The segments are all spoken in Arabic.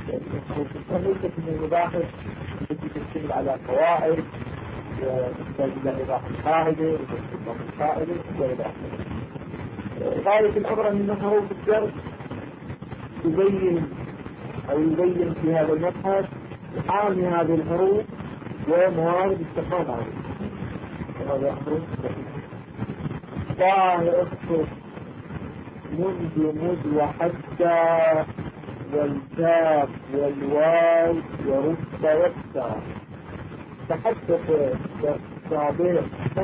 ليست من المباحث التي تشتمل على قواعد وتحتاج إلى إيضاح القاعدة واستخدام القاعدة وإلى آخره. غاية الأمر أن حروف الجر تبين أو يبين في هذا المبحث معاني هذه الحروف وموارد استخدام هذا أمر ظاهر اختص منذ وحتى والكاف والواو ورب والتاء. تحدث السابق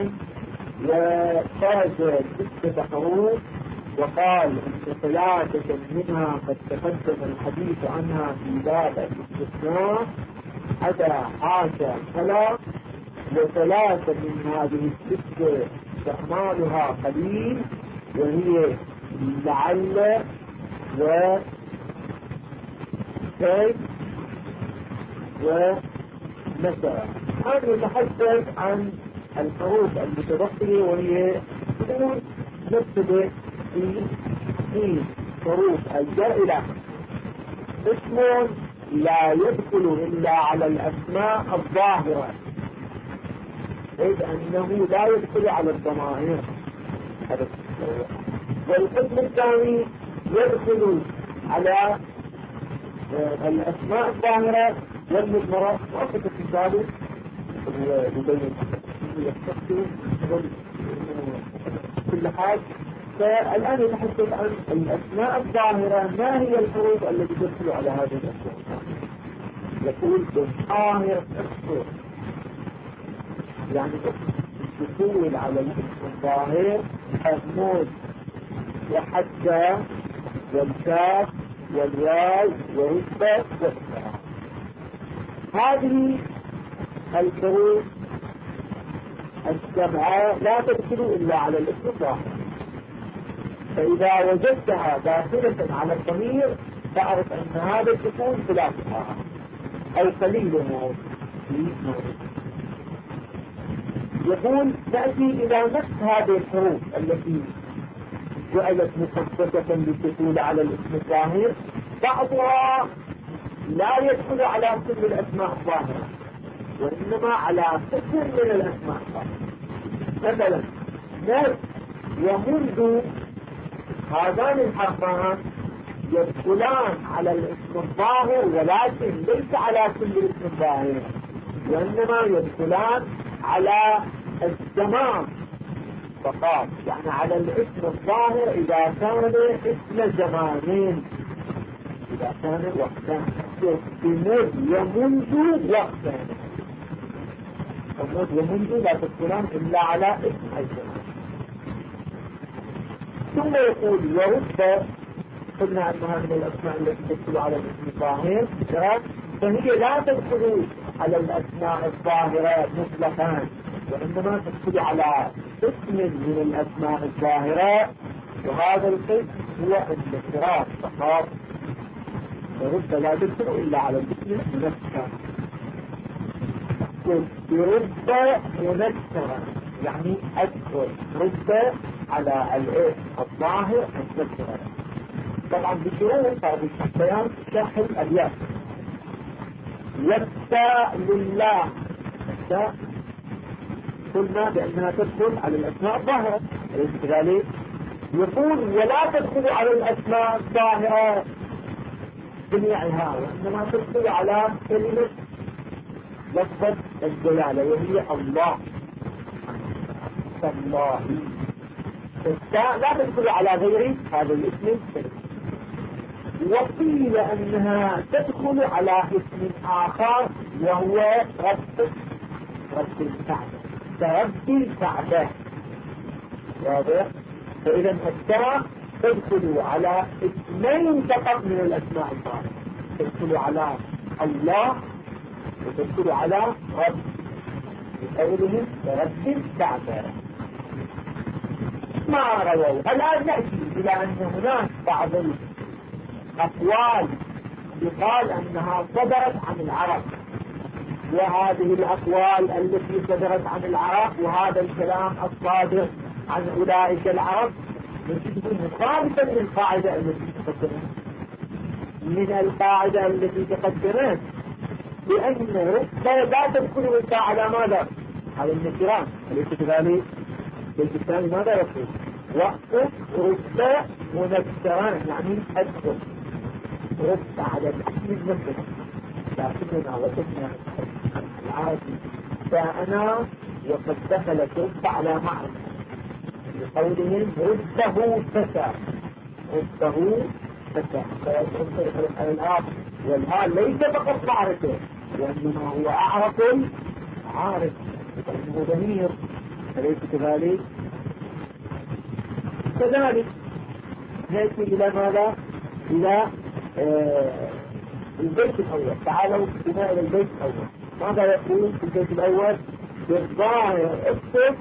وفاز 6 حروف وقال ان 3 منها قد تقدم الحديث عنها في باب الاستثناء حتى حاشا فلا، و3 من هذه 6 استعمالها قليل وهي لعل كيف ومتى. هذا يتحدث عن الحروف المتبقية وهي تكون نبتدئ في حروف الجر إلى اسم لا يدخل إلا على الأسماء الظاهرة، إذ أنه لا يدخل على الضمائر. والقسم الثاني يدخل على الأسماء الظاهرة والمضمرة وقت الثالث يبين كل حال. فالآن يتحدث عن الأسماء الظاهرة، ما هي الحروف التي تدخل على هذه الأسماء؟ يقول بالظاهر اكثر، يعني الدخول على الاسم الظاهر محمود وحتى والكاف والواو ورتبة والتاء. هذه الحروف السبعة لا تدخل إلا على الاسم الظاهر، فإذا وجدتها داخلة على الضمير تعرف أن هذا الدخول ثلاثها أو قليله. يقول تأتي إلى نفس هذه الحروف التي جعلت مخصصة للدخول على الاسم الظاهر، بعضها لا يدخل على كل الأسماء الظاهرة وإنما على كثير من الأسماء الظاهرة. مثلا نفس ومنذ، هذان الحرفان يدخلان على الاسم الظاهر ولكن ليس على كل الاسم الظاهر، وإنما يدخلان على الزمان فقط، يعني على الاسم الظاهر إذا كان اسم زمانين، إذا كان وقتان بمذ ومنذ وقتان. ومذ ومنذ لا تدخلان إلا على اسم الزمان. ثم يقول ورب، قلنا أنها من الأسماء التي تدخل على الاسم الظاهر، فهي لا تدخل على الأسماء الظاهرة مطلقا، وإنما تدخل على اسم من الأسماء الظاهرة، وهذا القسم هو الانفراد فقط. ورب لا تدخل إلا على الاسم منكرا. برب منكرا يعني أدخل رب على الاسم الظاهر منكرا، طبعا بشروط هذه البيان شرح الأبيات. والتاء لله، التاء قلنا بأنها تدخل على الأسماء الظاهرة، أليس كذلك؟ يقول ولا تدخل على الأسماء الظاهرة جميعها، وإنما تدخل على كلمة لفظة الجلالة وهي الله. الله التاء لا تدخل على غير هذا الاسم. وقيل أنها تدخل على اسم آخر وهو رب الكعبة، كرب الكعبة. واضح؟ فإذا التاء تدخل على اسمين فقط من الأسماء الظاهرة، تدخل على الله وتدخل على رب، بقولهم كرب الكعبة. ما رووا. الآن نأتي إلى أن هناك بعض أقوال يقال أنها صدرت عن العرب، وهذه الأقوال التي صدرت عن العرب وهذا الكلام الصادر عن أولئك العرب نجده مخالفا للقاعدة التي تقدمها، من القاعدة التي تقدمت بأن رتبة لا تدخل إلا على ماذا؟ على النكران، أليس كذلك؟ البيت الثاني ماذا يقول؟ وقف رتبة ونكران، يعني أدخل رتبة على الاسم المفرد، لكننا وجدنا العربي جاءنا وقد دخلت رتبة على معرفة بقولهم رده فتى، رده فتى، فيصرف على الآب، والآن ليس فقط معرفة وإنما هو أعرف عارف وإنه ضمير، أليس كذلك؟ كذلك نأتي إلى ماذا؟ إلى البيت الأول. تعالوا بنا إلى البيت الأول. ماذا يقول في البيت الأول؟ بالظاهر اكتب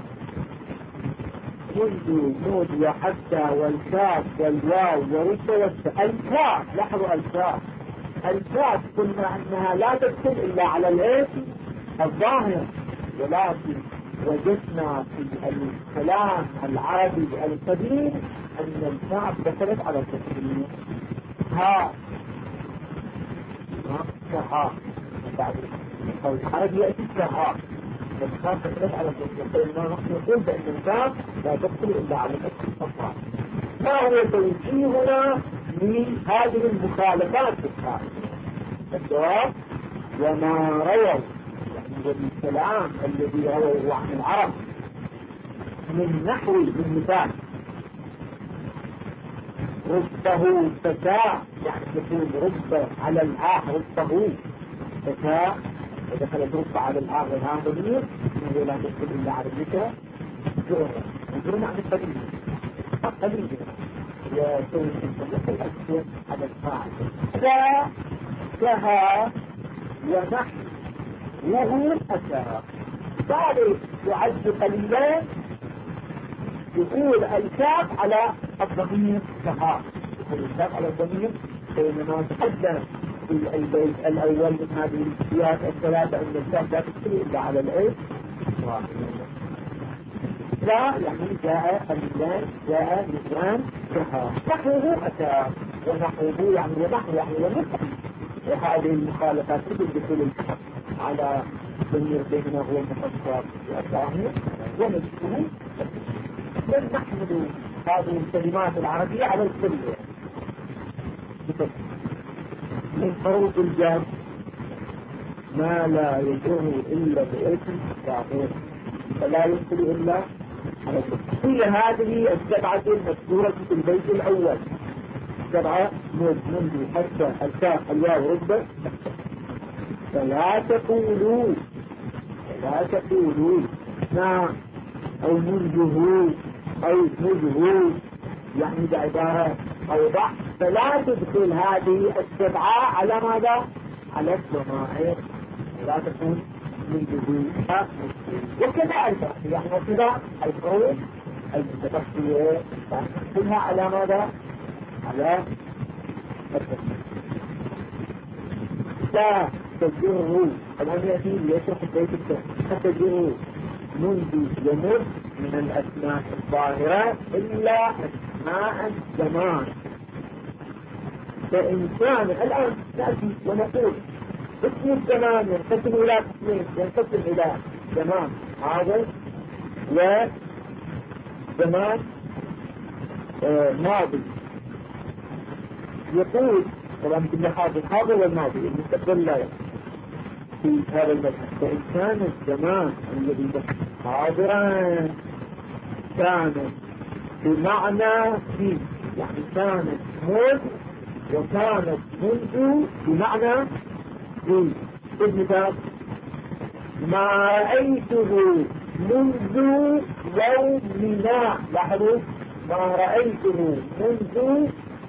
منذ نود وحتى والكاف والواو ورد والتاء. الكاف، لاحظوا الكاف، الكاف قلنا أنها لا تدخل إلا على الاسم الظاهر، ولكن وجدنا في الكلام العربي القديم أن الكاف دخلت على التسليم. ها كها القول العربي يأتي كها، فالكاف دخلت على التسليم. نحن نقول بأن الكاف لا تدخل إلا على الاسم الظاهر. ما هو توجيهنا لهذه المخالفات في الكاف؟ الجواب: وما رووا والكلام الذي رووا عن العرب من نحو المثال رده فتاة، يعني يكون رد على الآه رده فتاة، ودخلت رد على الآه والآه ضمير، وهو لا تدخل إلا على الذكر جرم عن القليل قليل وسوي الأكثر على الفاعل كها ونحن وهو أتى. ذلك يعد قليلا، يقول الكاف على الضمير كها، يقول الكاف على الضمير، بينما تقدم في البيت الأول من هذه السياق الثلاثة أن الكاف لا تدخل إلا على العين لا، يعني جاء قليلا، جاء نسوان كها، نحوه أتى، ونحوه يعني ونحو يعني ونحو. وهذه المخالفات تدخل الكاف على ضمير بينما هو المفسر والظاهر ونفسه. لن نحمل هذه الكلمات العربية على الكل من حروف الجر ما لا يجره إلا باسم ظاهر، فلا يدخل إلا على الكل. كل هذه السبعة المذكورة في البيت الأول، سبعة منذ حتى الكاف الواو رتبة. فلا تقولوا نعم أو منذه أو منذه، يعني بعبارة أوضح. فلا تدخل هذه السبعة على ماذا؟ على الضمائر، لا تكون منذه. وكذا الباقي، يعني كذا الحروف المتبقية كلها على ماذا؟ على الضمائر. لا تجره، الآن يأتي ليشرح البيت الثاني. تجره منذ يمر من الأسماء الظاهرة إلا أسماء الزمان. فإن كان الآن نأتي ونقول اسم الزمان ينقسم إلى قسمين، ينقسم إلى زمان حاضر وزمان ماضي. يقول طبعا كل حاضر والماضي المستقبل لا يقول في هذا المذهب. فإن كان الزمان الذي حاضرا كانت بمعنى في، يعني كانت منذ وكانت منذ بمعنى في. مثال: ما رأيته منذ يومنا. لاحظوا، ما رأيته منذ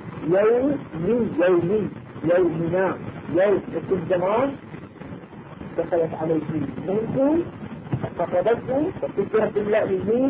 يومنا. يوم اسم زمان دخلت عليه منذ فقدته فكرت اللائمين،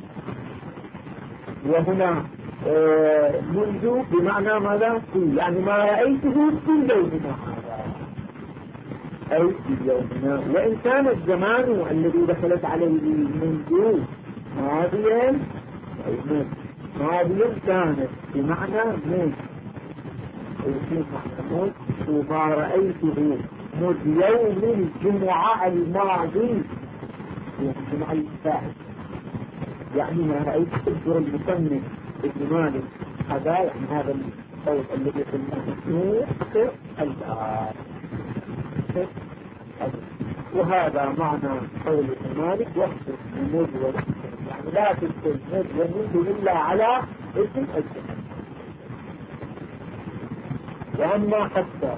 وهنا منذ بمعنى ماذا؟ في، يعني ما رأيته في يومنا هذا أي في يومنا. وإن كان الزمان الذي دخلت عليه منذ ماضيا أي ماضيا كانت بمعنى من ويكون محمود وما رأيته منذ يوم الجمعة الماضي يوم الجمعة الفائت يعني ما رأيت تذكر المصنف ابن مالك هذا يعني هذا القول الذي قلناه في الآن وهذا معنى قول ابن مالك واحدث بمد ونحن يعني لا تذكر مد ومد إلا على اسم الجمع. وأما حتى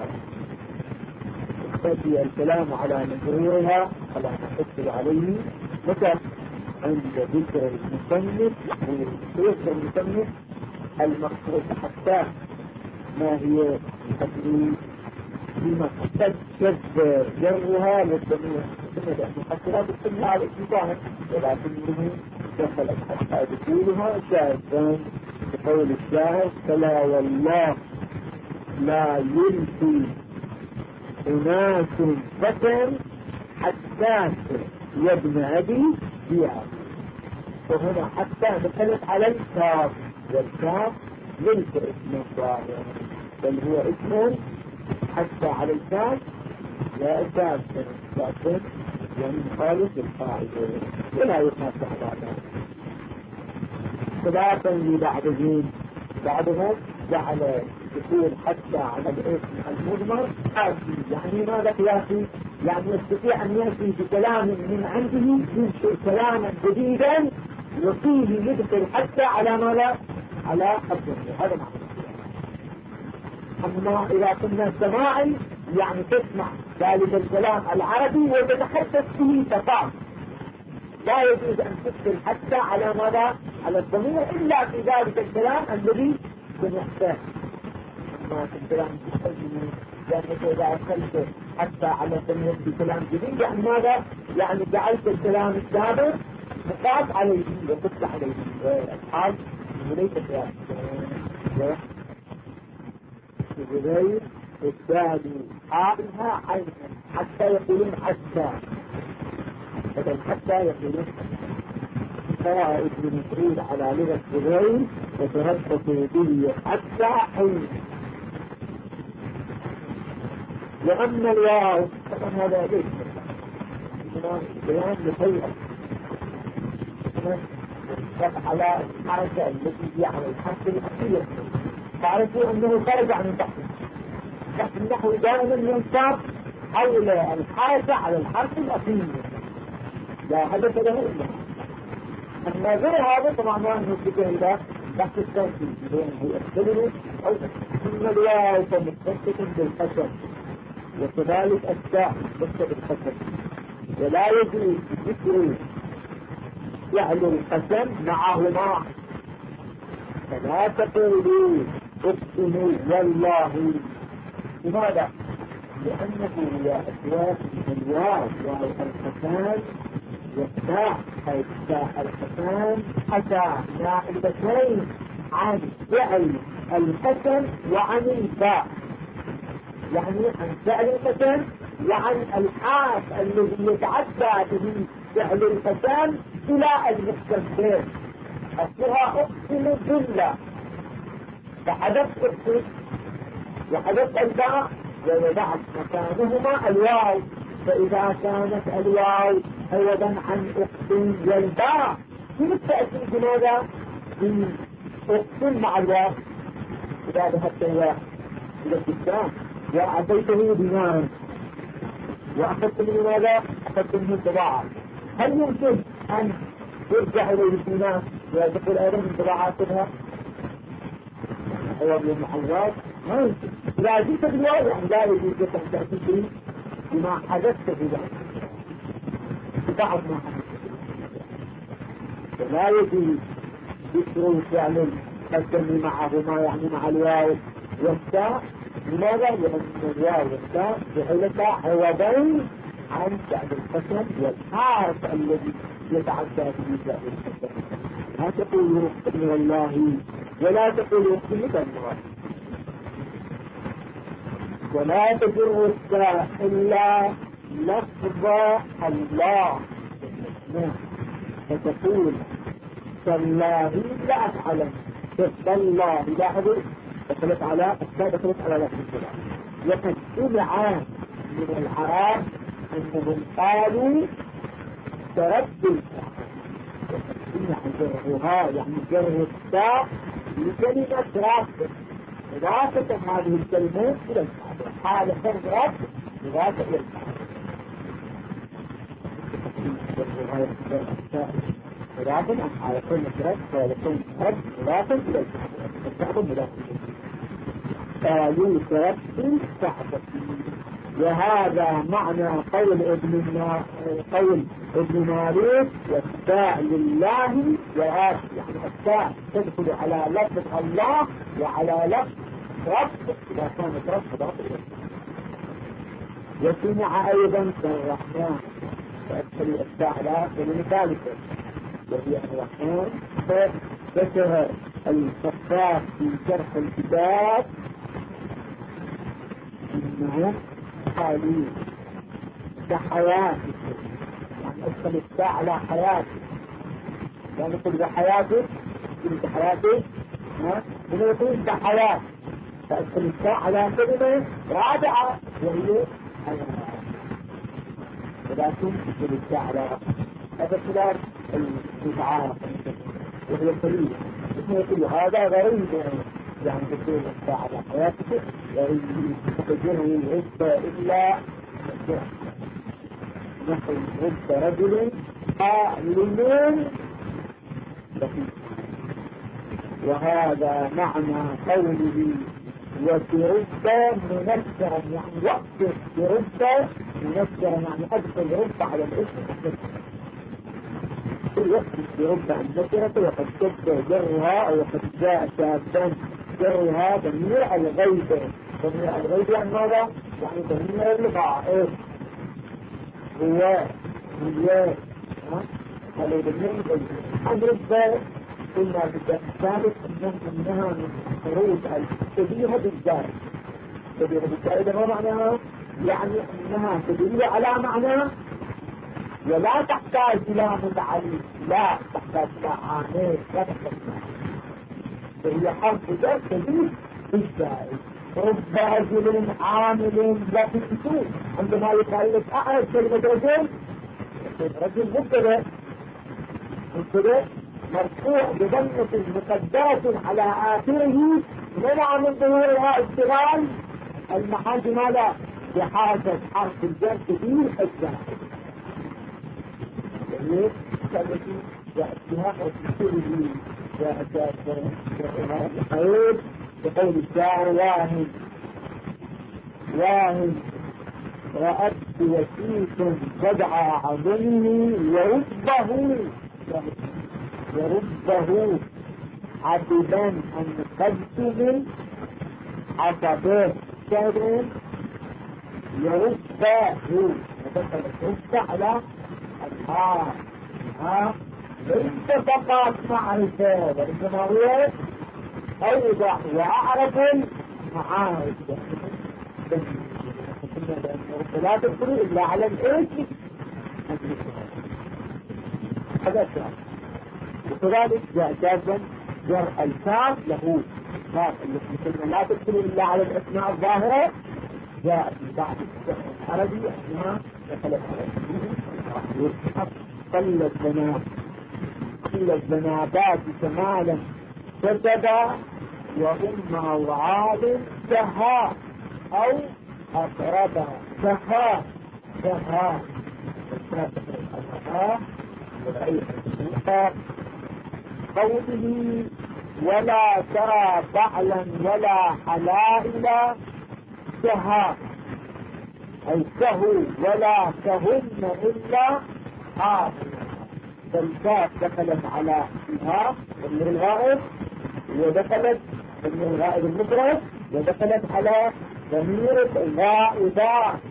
يأتي الكلام على مجرورها على ما حصل عليه متى عند ذكر المصنف ويذكر المصنف المقصود حتى ما هي تقريب فيما تجد جرها للضمير ثم المحصلات السنة على الإنسان ولكنه دخلت حتى دخولها شاذا بقول الشاعر فلا والله لا يلقي أناس فتن حتى يا ابن أبي فيها. وهنا حتى دخلت على الكاف والكاف ليس اسم ظاهر بل هو اسم حتى على الكاف لا أساس لكن يعني مخالف القاعدة ولا يخاف على ذلك. خلافا لبعضهم جعل يقول حتى على الاسم المضمر يعني ماذا قياسي؟ يعني يستطيع أن يأتي بكلام من عنده ينشئ كلاما جديدا وفيه يدخل حتى على ماذا؟ على الضمير. هذا معنى. أما إذا كنا سماعي يعني تسمع ذلك الكلام العربي وتتحدث به فقط لا يجوز أن تدخل حتى على ماذا؟ على الضمير إلا في ذلك الكلام الذي سمعته. ما في الكلام تستخدمه لأنك إذا أدخلت حتى على الضمير في كلام جديد يعني ماذا؟ يعني جعلت الكلام السابق مقاس عليه وقص عليه الحال وليس قياس. غير الثاني حالها عينها حتى يقولون حتى بدل حتى يقولون قرأ ابن مسعود على لغة غير وتربط به حتى حين. وأما الواو طبعا هذا ليس بيان لشيء على الحركة التي هي على الحرف الأخير تعرفوا أنه خرج عن البحث. بحث النحو دائما ينصب حول الحركة على الحرف الأخير لا هدف له إلا. أما غير هذا طبعا ما نسبه إلى بحث التوفيق بينه يختلف أو ثم الواو فمتصل بالقسم وكذلك التاء متصل بالقسم ولا يجوز ذكر فعل القسم معهما. فلا تقولوا اقسموا والله. لماذا؟ لأنه هو أسواق الواو والقسم والتاء القسم أتى نائبتين عن فعل القسم وعن الفاء يعني عن فعل القسم وعن الحاف الذي يتعدى به فعل القسم إلى المستقبل. أصلها أقسم بالله فحدث أقسم وحدث الباء ووضعت مكانهما الواو. فإذا كانت الواو عوضا عن أقسم والباء كيف تأتي بماذا؟ أقسم مع الواو. إذا ذهبت إلى الكتاب وأعطيته دينارا وأخذت منه ماذا؟ أخذت منه الطباعة. هل يمكن أن يرجع إليه الدينار ويدخل أيضا من طباعاتها؟ هو من المحلات ما يمكن. إذا جئت بالواو يعني لا يجوز لك أن تأتي به بما حدثت في ذلك بعض ما حدثت. فلا يجوز ذكر فعل القسم معهما يعني مع الواو والتاء. لماذا؟ لأن الواو والتاء جعلتا عوضين عن فعل القسم والحرف الذي يتعدى به فعل القسم. لا تقولوا اقسم والله ولا تقولوا اقسم بالله ولا تجر التاء إلا لفظ الله فتقول تالله لا أفعل تالله لاحظوا دخلت على التاء، دخلت على لفظ الجلالة. وقد سمع من العرب أنهم قالوا تردد، وقد سمع جرها يعني جره التاء لكلمة رافض، إضافة هذه الكلمات إلى الكعبة، حال فرض رفض إضافة إلى الكعبة. إضافة عن حال كلمة رفض ولكن رفض إضافة إلى الكعبة مضافة. قالوا تردد كعبة. وهذا معنى قول ابن مالك والتاء لله وآت، يعني التاء تدخل على لفظ الله وعلى لفظ رب إذا كانت رب ضابطة. وسمع أيضا كالرحمن فأدخل التاء على كلمة ثالثة وهي الرحمن. فذكر الخطاب في شرح الكتاب إنه قالوا كحياتك، يعني أدخل التاء على حياتك، يعني يقول بحياتك كلمة حياتك من يقول بحياتك، فأدخل التاء على كلمة رابعة وهي حياتك، ولكن أدخل التاء على هذا خلاف الاستشعار وهي قليل. يقول هذا غريب يعني تقول التاء على حياتك تجره العزة إلا نحو عزة رجل عالم بسيط. وهذا معنى قوله وترد منكرا، يعني وقت ترد منكرا يعني أدخل رد على الاسم وقت ترد النكرة وقد شد جرها أو قد جاء شابا جرها ضمير الغيب. ضمير الغيب يعني ماذا؟ يعني ضمير الغائب هو هذا ضمير الغيب. أمر الذات قلنا بالذات الثالث إنها من خروج الشبيهة بالذات. شبيهة بالذات إذا ما معناها؟ يعني أنها تدل على معنى ولا تحتاج إلى متعلم، لا تحتاج إلى عامل، لا تحتاج فهي حرف جر تدل بالذات. رب رجل عامل لطيف، عندما يقال لك أعرف كلمة رجل، رجل مبتدأ مرفوع بضمة مقدرة على آخره منع من ظهورها اشتغال المحل ماذا؟ بحركة حرف الجر تدل الذات. يعني التي يأتيها وتسيره وأساس الخير بقول الشاعر واهن رأت وسيط بدع عظمه وربه عتبا أنقذت من عصبه شهر يربه وتتربه على الحار ليس فقط معرفة وإنما هو أوضح وأعرف المعارف. لا تدخل إلا على الاسم هذا الشيء. وكذلك جاء جازا جر الكاف له كاف التي لا تدخل إلا على الأسماء الظاهرة جاء في بعض العربي أسماء دخلت على كل الزنابات كمالا كتبا وأمة وعاد سها أو أقربا سها قوله ولا ترى بعلا ولا حلائلا سها أي سهوا ولا سهن إلا فالكاف دخلت على فيها ضمير الغائب ودخلت ضمير الغائب المفرد ودخلت على ضمير الغائبات.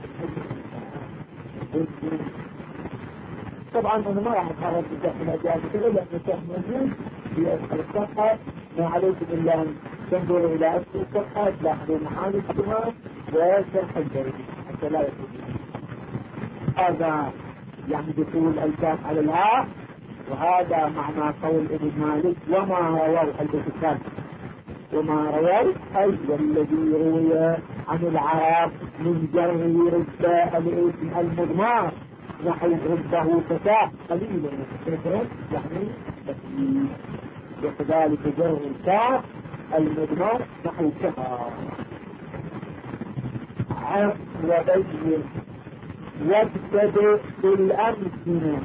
طبعا انا ما راح اتحرك بشرح الاجازه كله لان الشرح موجود في الصفحه، ما عليكم الا ان تنظروا الى اسم الصفحه تلاحظوا معاني الكلمات وشرح الجريد حتى لا يكون هذا يعني دخول الكاف على الهاء. وهذا معنى قول ابن مالك وما رواه البخاري وما روى أي والذي روي عن العرب من جر رداء الاسم المضمار نحو رده فتاة قليلا كثرا يعني تكليف، وكذلك جر الكاف المضمار نحو كفى. عرف وبين وابتدئ بالأمثلة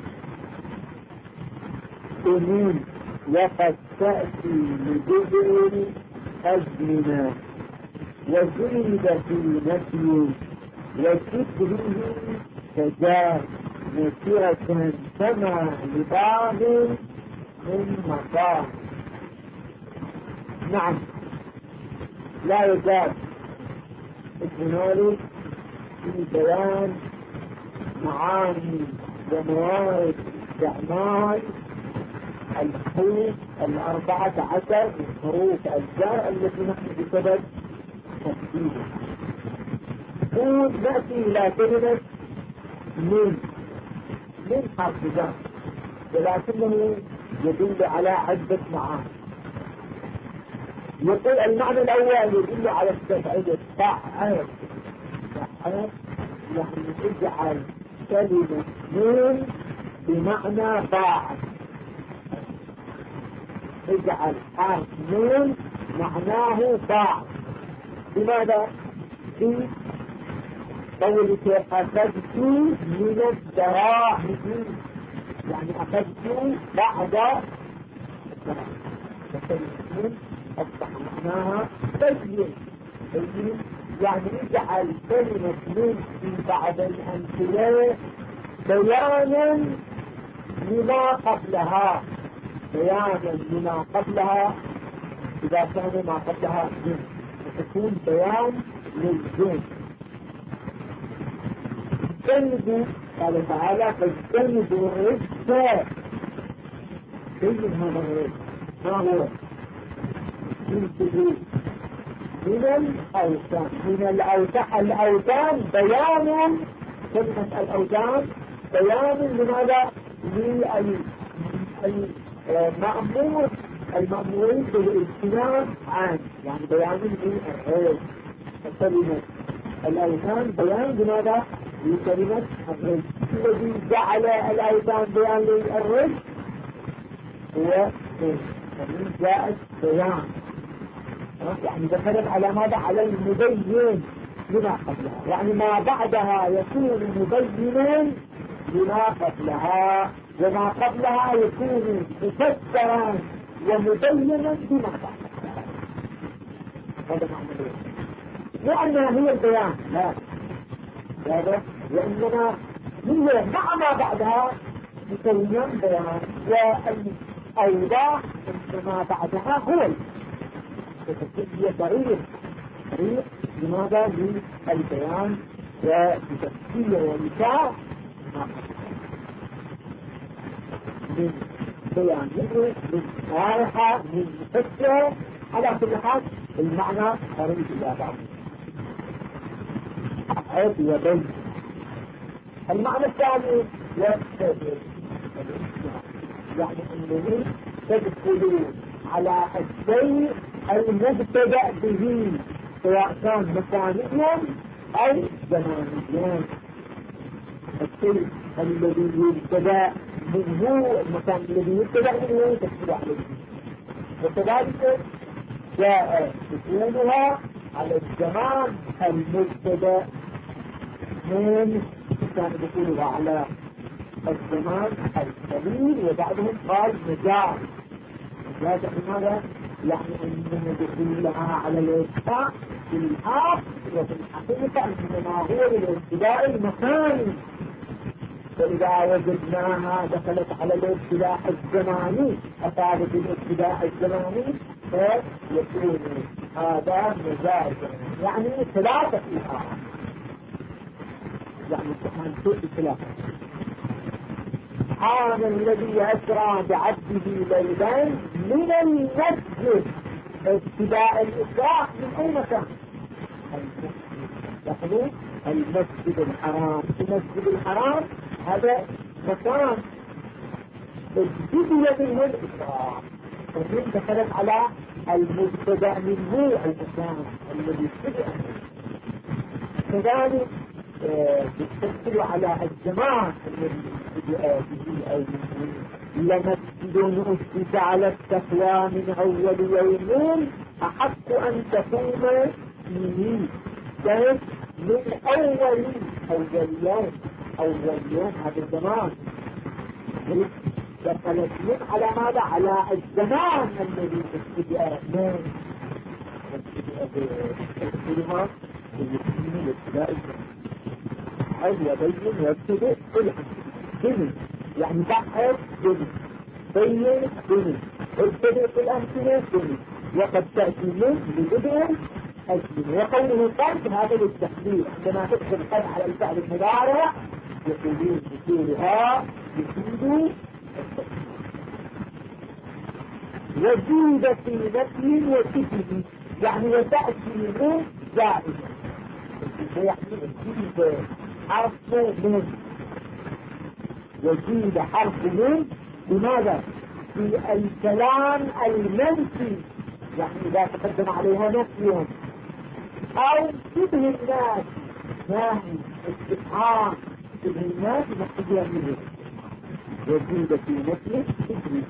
سنين وقد تأتي لجزء الأزمنة وزيد في نفي وشكره تجاه نكرة كما لبعض من مقام. نعم لا يزال هنالك في بيان معاني وموارد استعمال الحروف 14 من حروف الجر التي نحن بسبب تفسيرها. نأتي إلى كلمة من حرف جر، ولكنه يدل على عدة معاني. يقول المعنى الأول يدل على التفعيل فعل يعني اجعل كلمة من بمعنى فاعل، اجعل حرف من معناه فاعل. لماذا؟ في قولك أخذت من الدراهم يعني أخذت بعد الدراهم، فكلمة أصبح معناها بين يعني اجعل كلمة من في بعض الأمثلة بيانا لما قبلها، بيانا لما قبلها إذا كان ما قبلها من تكون بيان للجن. اجتنبوا قال تعالى فاجتنبوا الرجس. كيف هذا الرجس؟ ما هو؟ من الأوثان، من الأوثان بيان كلمة الأوثان بيان لماذا؟ المأمورين بالاجتناب عنه، يعني بيان للرجس. كلمة الأوثان بيان لماذا؟ لكلمة الرجس. الذي جعل الأوثان بيان للرجس هو من جاءت بيان، يعني دخلت على ماذا؟ على المبين لما قبلها، يعني ما بعدها يكون مبينا لما قبلها، وما قبلها يكون مفسرا ومبينا بما بعدها. هذا معنى لأنها هي البيان، لا وإنما هي مع ما بعدها يكون بيان، والأوضاع ما بعدها هو هي طريق لماذا؟ للبيان وتفسير ونشاء من بيان من شارحة من مفسر. على كل حال المعنى قريب إلى بعض عيب يبين. المعنى الثاني يستدل، يعني أنه تدخلون على الشيء المبتدأ به سواء كان مكانيا أو زمانيا. الشيء الذي يبتدأ منه، المكان الذي يبتدأ منه تدخل عليه، وكذلك جاء سكونها على الزمان المبتدأ من كان دخولها على الزمان القليل، وبعدهم قال مجاز. مجاز لماذا؟ يعني أنه دخولها على الإبقاء في الحق، وفي الحقيقة أنما هو للابتداء المكاني، فإذا وجدناها دخلت على الابتداء الزماني أفادت الابتداء الزماني فيكون هذا مجازا، يعني ثلاثة فيها، يعني سبحان ثلاثة. سبحان الذي أسرى بعبده ليلا من المسجد، ابتداء الإسراء من أي مكان؟ يقولون المسجد الحرام. المسجد الحرام هذا مكان ابتدي منه الإسراء، ومن دخلت على المبتدأ منه المكان الذي ابتدأ منه. كذلك تشكل على الزمان الذي ابتدأ به أو منه. لمسجد أسس على التقوى من أول يوم أحق أن تقوم فيه من أول يوم هذا الزمان دخلت من على ماذا؟ على الزمان الذي ابتدأ منه الكلمات الابتداء حول يبين يبتدئ كل يعني بحث بني بين بني ابتدئ في الأمثلة بني وقد تأتي منه لبدء أجل. وقوله قد هذا للتحليل عندما تدخل قد على الفعل المضارع يقولون بطولها يفيد وجود في نفي وكتب يعني وتأتي من زائدة يعني وجود حرف من وجود حرف من لماذا؟ في الكلام المنفي يعني إذا تقدم عليها نفي أو شبه الناس ناهي استفهام شبه الناس محتاجها منه وجود في نفي شبه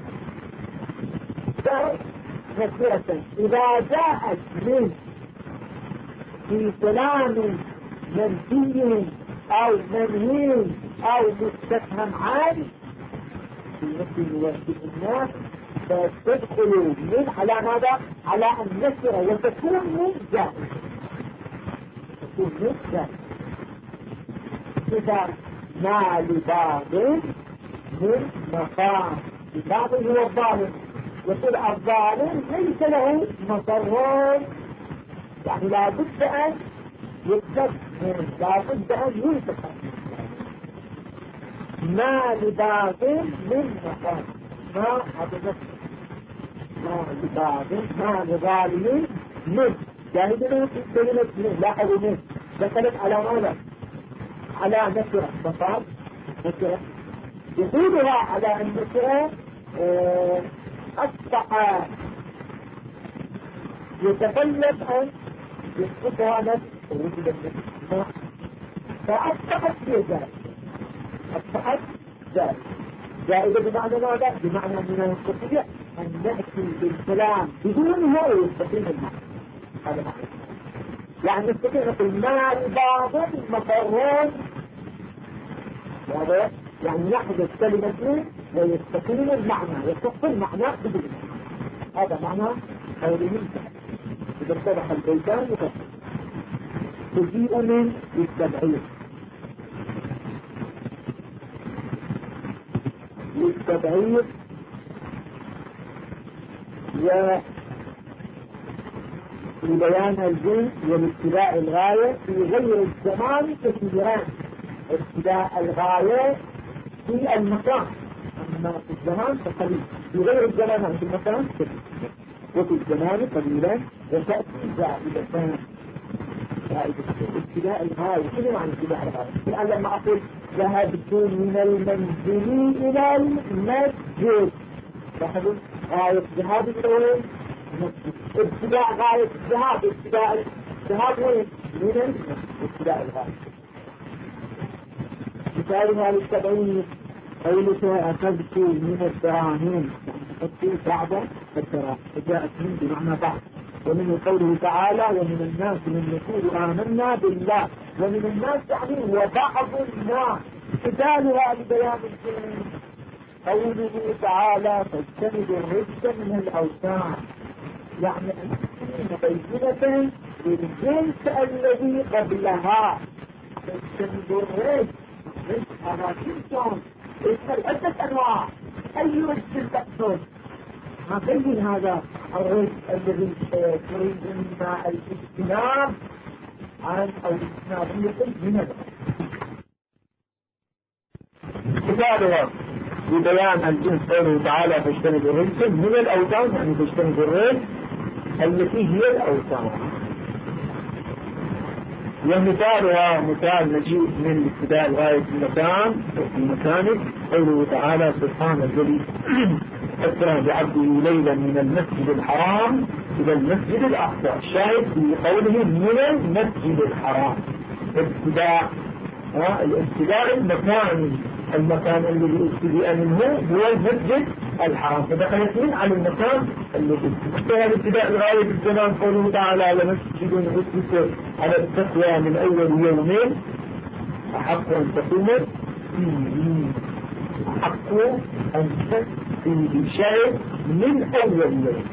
نكرة إذا جاءت من في كلام منفي أو منهي أو مستفهم عنه في نفي وجود الناس فتدخل من على ماذا؟ على النكرة وتكون من جائزة تكون من جائزة إذا ما لبعض من مقام لبعض هو الظالم يقول الظالم ليس له مضرات يعني لا بد أن يكتب لا بد أن ينتقل ما لبعض من مقام ما هذا ما لبعض ما لظالم من يعني كلمة من لاحظوا من دخلت على ماذا؟ على نكرة فقط نكرة يقولها على النكرة أصبح يتطلب أن يسقطها نفس وجود النفس فأصبحت هي جائزة أصبحت جائزة جائزة بمعنى ماذا؟ بمعنى أننا نستطيع أن نأتي بالكلام بدونها ويستقيم المعنى هذا معنى يعني نستطيع نقول ما لبعض مقرون هذا يعني يحدث كلمة ويستقيم المعنى يصف المعنى بدون هذا معنى قوله إذا اتضح البيتان يتصل تجيء من للتبعير ولبيان الجنس والابتلاء الغاية في غير الزمان كثيران ابتلاء الغاية في المكان أما في الزمان فقليل في غير الزمان في المكان كثير وفي الزمان قليلا وتأتي زائدتان ابتلاء الغاية شنو معنى ابتلاء الغاية؟ الآن لما أقول ذهبت من المنزل إلى المسجد لاحظوا غاية الذهاب إلى ابتداء غاية الذهاب ابتداء الذهاب وين؟ من المسجد ابتداء الغاية مثالها للتبعين قولك أخذت من الدراهم أخذت بعض الدراهم فجاءت من بمعنى بعض ومن قوله تعالى ومن الناس من يقول آمنا بالله ومن الناس يعني وبعض الناس مثالها لبيان الجنس قوله تعالى فاجتنبوا الرجس من الأوثان يعني أن تكون بينة للجنس الذي قبلها فاجتنبوا الرجس هذا جنسهم يشمل عدة أنواع أي رجس تقصد ما بين هذا الرجس الذي تريد منا الاجتناب عن أو الاجتناب من هذا مثالها ببيان الجنس قوله تعالى فاجتنبوا الرجس من الأوثان يعني فاجتنبوا الرجس التي هي الأوثان ومثالها مثال مجيء من ابتداء غاية المكان في مكانه قوله تعالى سبحان الذي أسرى بعبده ليلا من المسجد الحرام إلى المسجد الأقصى. الشاهد في قوله من المسجد الحرام ابتداء، الابتداء المكاني، المكان الذي ابتدأ منه هو المسجد الحرام، فدخلت من على المكان الذي ابتدأ. الابتداء غاية الزمان قوله تعالى لمسجد أسس على التقوى من أول يومين أحق أن تقوم فيه، أحق أن فيه شيء من أول يوم.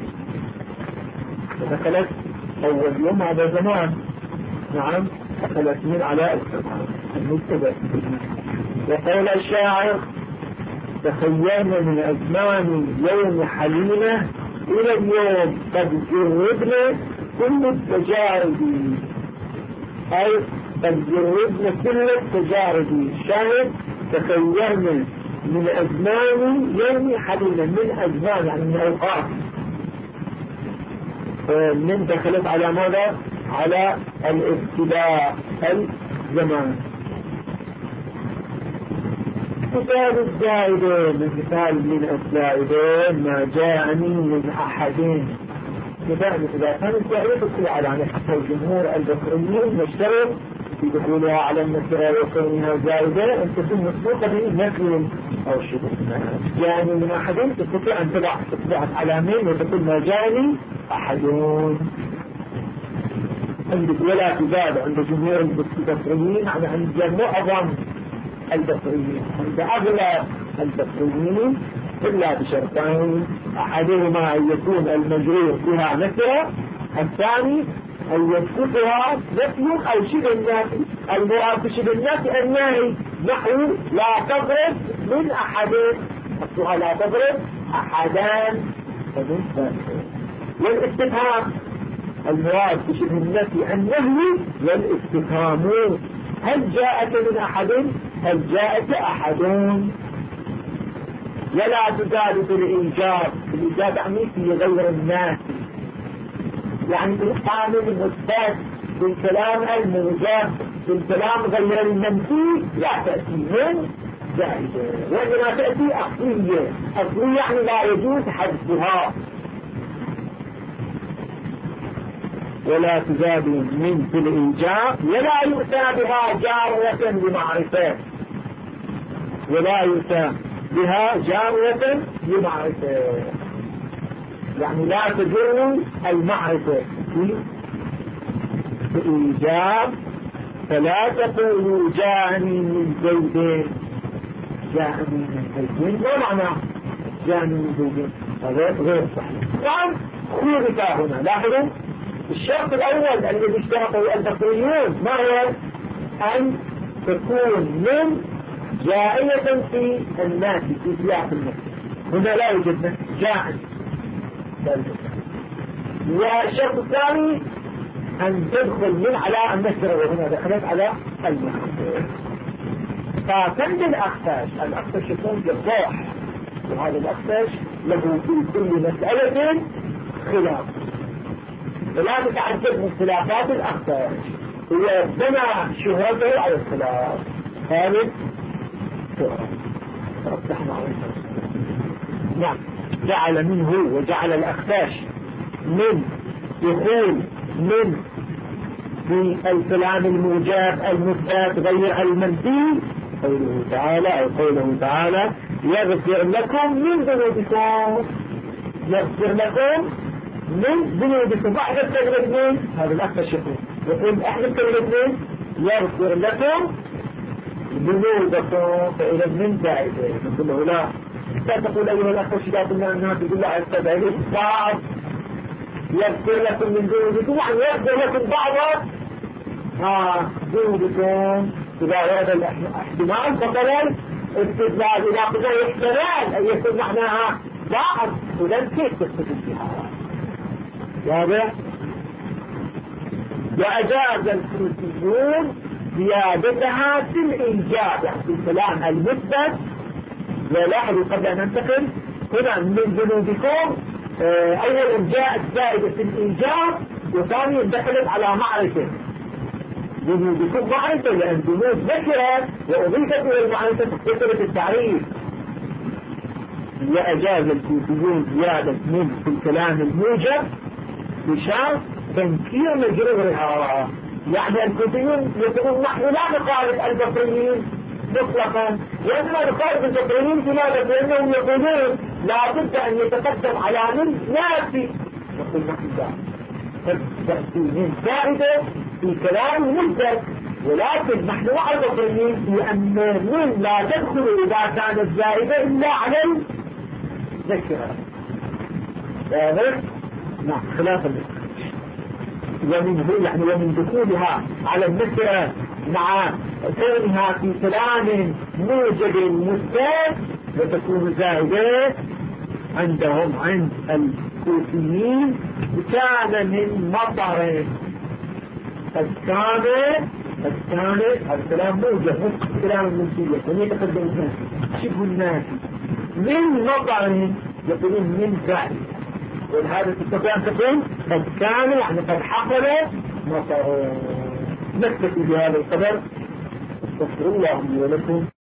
دخلت أول يوم هذا زمان، نعم دخلت من على الزمان المبتدأ. وقال الشاعر تخيلنا من أزمان يوم حليمة إلى اليوم قد جربنا كل التجارب، أي قد جربنا كل التجارب. شاهد تخيلنا من أزمان يوم حليمة، من أزمان يعني من أوقات، من دخلت على ماذا؟ على الابتداء الزمان. مثال الزائدين، مثال من الزائدين ما جاءني من أحدين. مثال إذا كان الزائدة تدخل على نفسه الجمهور البصريين نشترط في دخولها على النكرة وكونها زائدة أن تكون مسبوقة بنفي أو شبه. جاءني من أحدين تستطيع أن تضع علامين وتقول ما جاءني أحدون. عندك ولا تزاد عند جمهور البصريين، عند معظم البصريين، عند أغلب البصريين إلا بشرطين: أحدهما أن يكون المجرور بها نكرة، الثاني أن يسبقها نفي أو شبه النفي. المراد بشبه النفي النهي، نحو لا تضرب من أحدين، أصلها لا تضرب أحدان. والاستفهام المراد بشبه النفي النهي والاستفهام: هل جاءك من أحد؟ هل جاءك أحدون؟ ولا تزاد في الإيجاب. الإيجاب يعني في غير الناس، يعني في القانون المثبت، في الكلام الموجب، في الكلام غير المنفي لا تأتي من زائدة، وإنما تأتي أصلية. أصلية يعني لا يجوز حذفها. ولا تزاد من في الإيجاب ولا يؤتى بها جارية لمعرفة، ولا يؤتى بها جارية لمعرفة، يعني لا تجر المعرفة في الإيجاب. فلا تقولوا جاءني من زيدين، جاءني من زيدين ما معنى جاءني من زيدين؟ هذا غير صحيح. طبعا خلط هنا، لاحظوا الشرط الأول الذي اشترطه البصريون ما هو؟ أن تكون من جائية في الناس في سياق الناس. هنا لا يوجد جاء. والشرط الثاني أن تدخل من على النكرة، وهنا دخلت على المعرفة. فكم الأخفاش؟ الأخفاش يكون جراح، وهذا الأخفاش له في كل مسألة خلاف، فلا تتعدد من خلافات الأخفاش، هو بنى شهرته على الخلاف. ثالث ربحنا عليه. نعم، جعل منه وجعل الأخفاش من دخول من في الكلام الموجب المثبت غير المنفي. قوله تعالى أو قوله تعالى يغفر لكم من ذنوبكم، يغفر لكم من ذنوبكم. بعد التغريبين هذا الأخفش يقول احنا التغريبين يغفر لكم ذنوبكم، فإذا من زائدة نقول له لا تقول أيها الأخوة لا قلنا أنها تقول لا أستدعي بعض يغفر لكم من ذنوبكم، يعني يغفر لكم بعض ذنوبكم. إذا ورد الاحتمال فقال استدلال، إذا قلنا احتمال أن يكون معناها بعض، إذا كيف تستدل بها؟ واضح؟ وأجاز الكوفيون زيادتها في الإيجاب، يعني في الكلام المثبت. ولاحظوا قبل أن ننتقل هنا من ذنوبكم، أولا جاءت زائدة في الإيجاب، وثانيا دخلت على معرفة. ذنوبكم معرفة لأن ذنوب ذكرت وأضيفت إلى المعرفة كثرة التعريف. وأجاز الكوفيون زيادة من في الكلام الموجب بشرط تنكير مجرورها. يعني الكوفيين يقولون نحن لا نخالف البصريين مطلقا، وإنما نخالف البصريين لماذا؟ لأنهم يقولون لا بد أن يتقدم على من نافي. نقول نحن تأتي من زائدة في كلام مدة، ولكن نحن مع البصريين في أن من لا تدخل إذا كانت زائدة إلا على الذكرى. نعم خلاف الذكرى. ومن دخولها على النكرة مع كونها في كلام موجب مستثنى وتكون زائدة عندهم عند الكوفيين كان من مطر. الكان الكلام موجب كلام منسية ويتقدم الناس شبه الناس من مطر يقولون من زائد، ولهذا تستطيع أن تقول قد كان يعني قد حصل مطر. نكتفي بهذا القدر. استغفر الله لي ولكم.